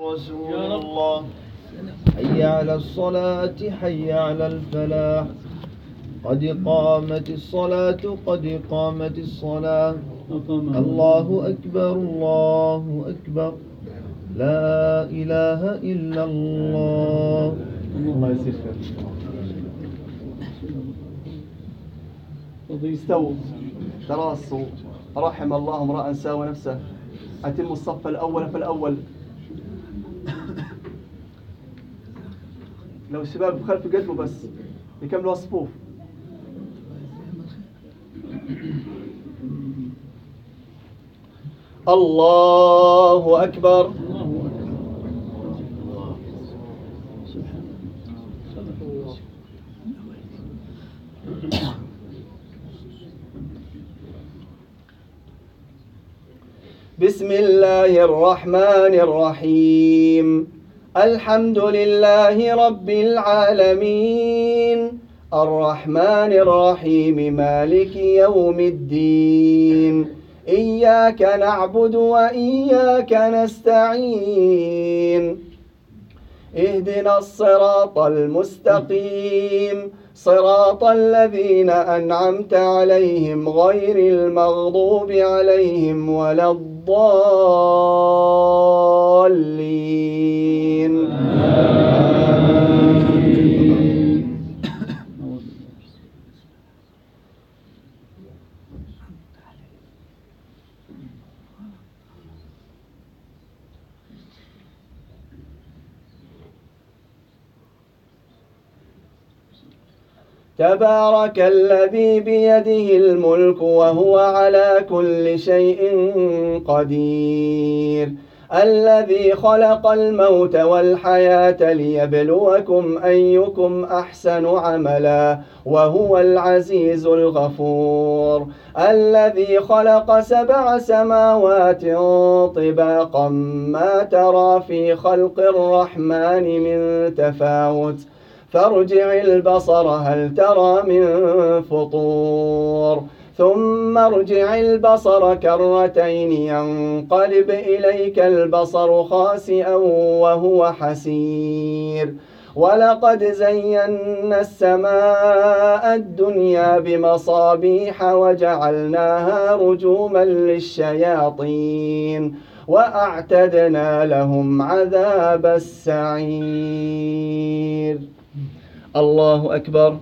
رسول الله. حي على الصلاة حي على الفلاح. قد قامت الصلاة قد قامت الصلاة. الله أكبر الله أكبر. لا إله إلا الله. الله يسخر. استووا تراصوا رحم الله امرأ ساوى نفسه. أتموا الصف الأول فالأول. لو الشباب خلف قدموا بس يكملوا الصفوف. الله أكبر. بسم الله الرحمن الرحيم. الحمد لله رب العالمين الرحمن الرحيم مالك يوم الدين. إياك نعبد وإياك نستعين. اهدنا الصراط المستقيم صراط الذين أنعمت عليهم غير المغضوب عليهم ولا الضالين. تبارك الذي بيده الملك وهو على كل شيء قدير. الذي خلق الموت والحياة ليبلوكم أيكم أحسن عملا وهو العزيز الغفور. الذي خلق 7 سماوات طباقا ما ترى في خلق الرحمن من تفاوت فارجع البصر هل ترى من فطور ثم ارجع البصر كرتين ينقلب إليك البصر خاسئا وهو حسير. ولقد زينا السماء الدنيا بمصابيح وجعلناها رجوما للشياطين وأعتدنا لهم عذاب السعير. الله أكبر.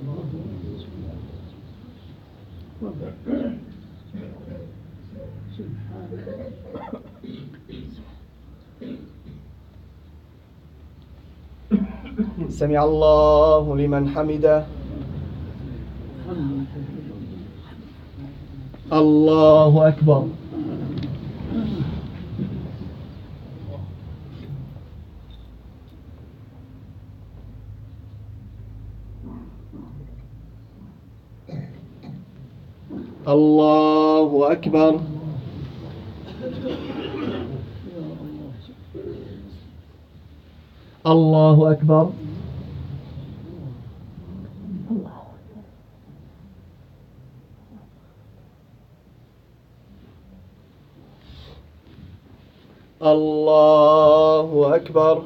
سمع الله لمن حمده. الله أكبر. الله أكبر. الله أكبر. الله أكبر.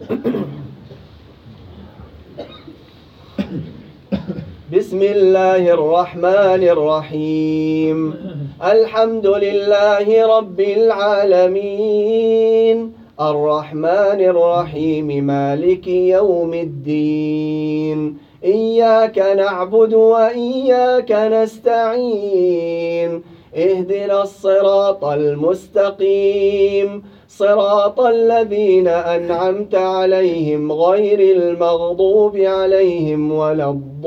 بسم الله الرحمن الرحيم. الحمد لله رب العالمين الرحمن الرحيم مالك يوم الدين. إياك نعبد وإياك نستعين. اهدنا الصراط المستقيم صراط الذين أنعمت عليهم غير المغضوب عليهم ولا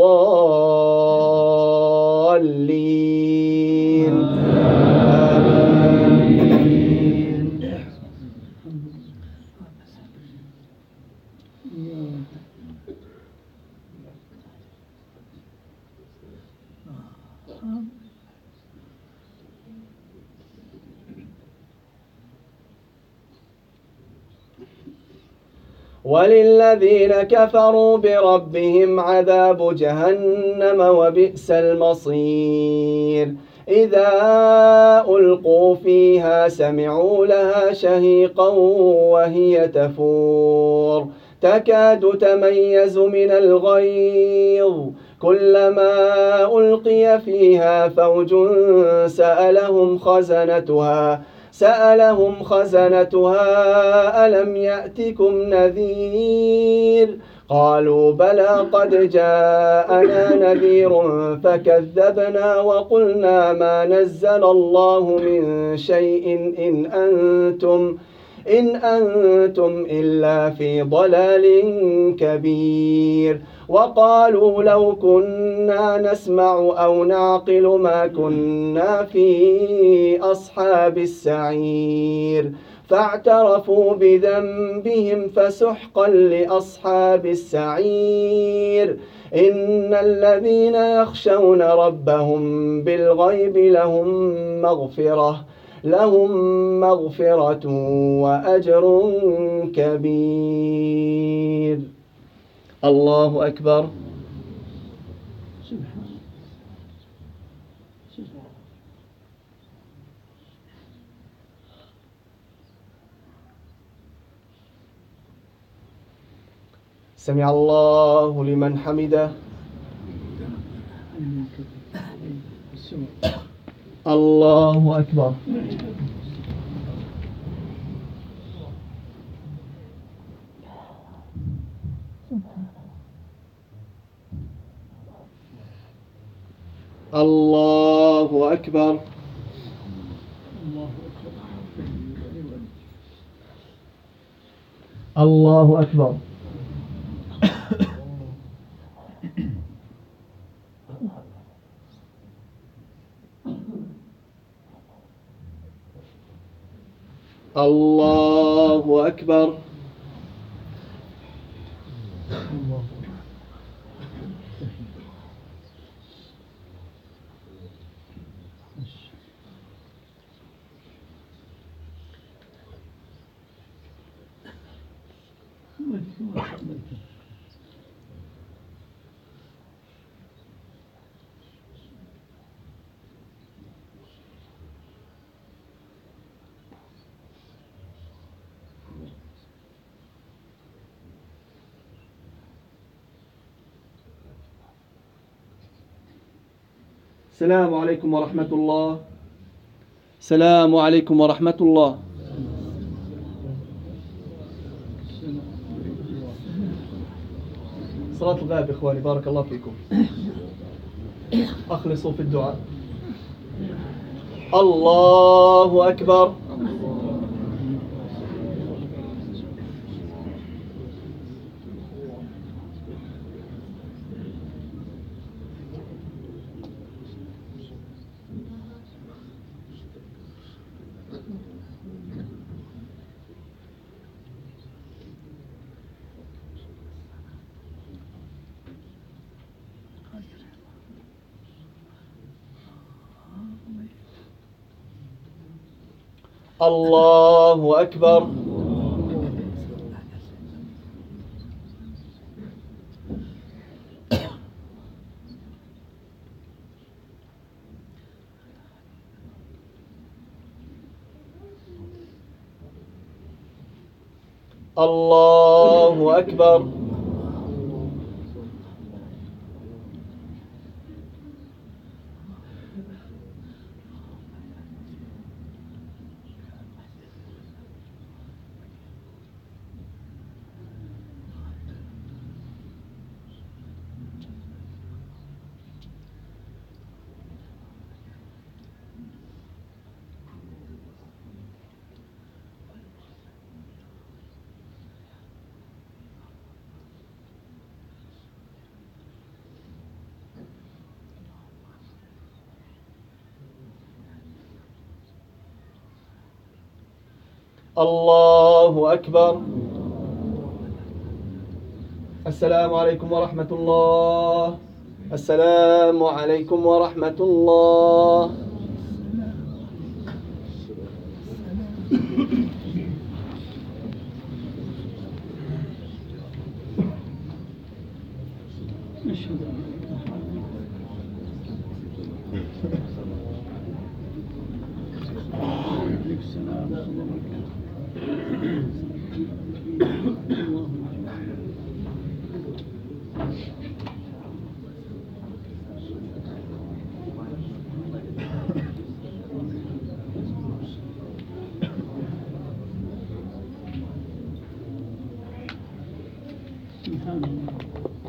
الضالين. وللذين كفروا بربهم عذاب جهنم وبئس المصير. إذا ألقوا فيها سمعوا لها شهيقا وهي تفور تكاد تميز من الغيظ كلما ألقي فيها فوج سألهم خزنتها ألم يأتكم نذير قالوا بلى قد جاءنا نذير فكذبنا وقلنا ما نزل الله من شيء إن أنتم إلا في ضلال كبير وقالوا لو كنا نسمع أو نعقل ما كنا في أصحاب السعير فاعترفوا بذنبهم فسحقا لأصحاب السعير إن الذين يخشون ربهم بالغيب لهم مغفرة وأجر كبير. الله أكبر. سمع الله لمن حمده. الله أكبر. الله أكبر. الله أكبر. الله أكبر. السلام عليكم ورحمة الله. السلام عليكم ورحمة الله. صلاة الغائب إخواني بارك الله فيكم. أخلصوا في الدعاء. الله أكبر. الله أكبر. الله أكبر. الله أكبر. السلام عليكم ورحمة الله. السلام عليكم ورحمة الله. سبحان الله.